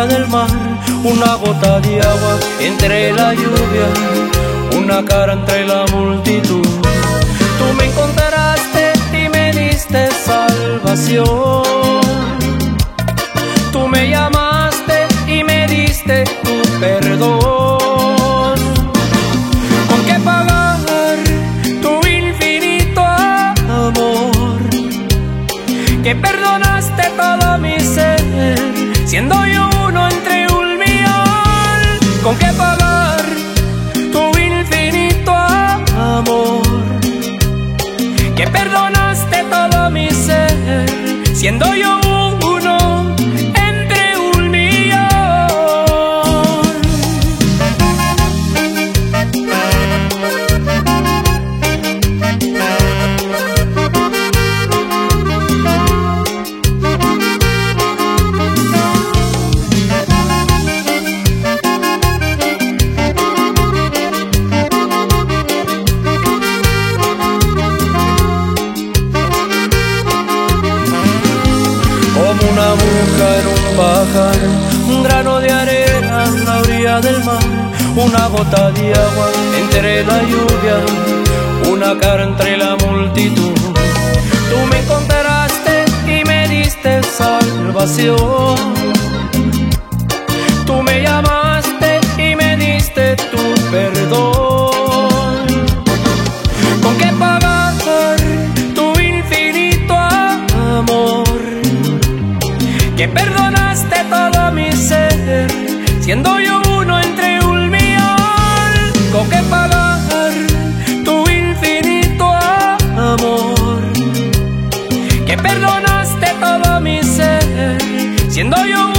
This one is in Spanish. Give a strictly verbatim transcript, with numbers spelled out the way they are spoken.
del mar, una gota de agua entre la lluvia, una cara entre la multitud. Tú me encontraste y me diste salvación. Tú me llamaste y me diste tu perdón. ¿Con qué pagar tu infinito amor? Que perdonaste todo mi ser, siendo yo uno entre un millón. ¿Con qué pagar tu infinito amor? Que perdonaste todo mi ser, siendo yo uno entre un millón. Como una aguja en un pajar, un grano de arena en la orilla del mar, una gota de agua entre la lluvia, una cara entre la multitud. Tú me encontraste y me diste salvación. Tú me llamaste y me diste tu perdón. ¿Con qué pagar tu infinito amor? Que perdonaste todo mi ser, siendo yo uno entre un millón. ¿Con qué pagar tu infinito amor? Que perdonaste todo mi ser, siendo yo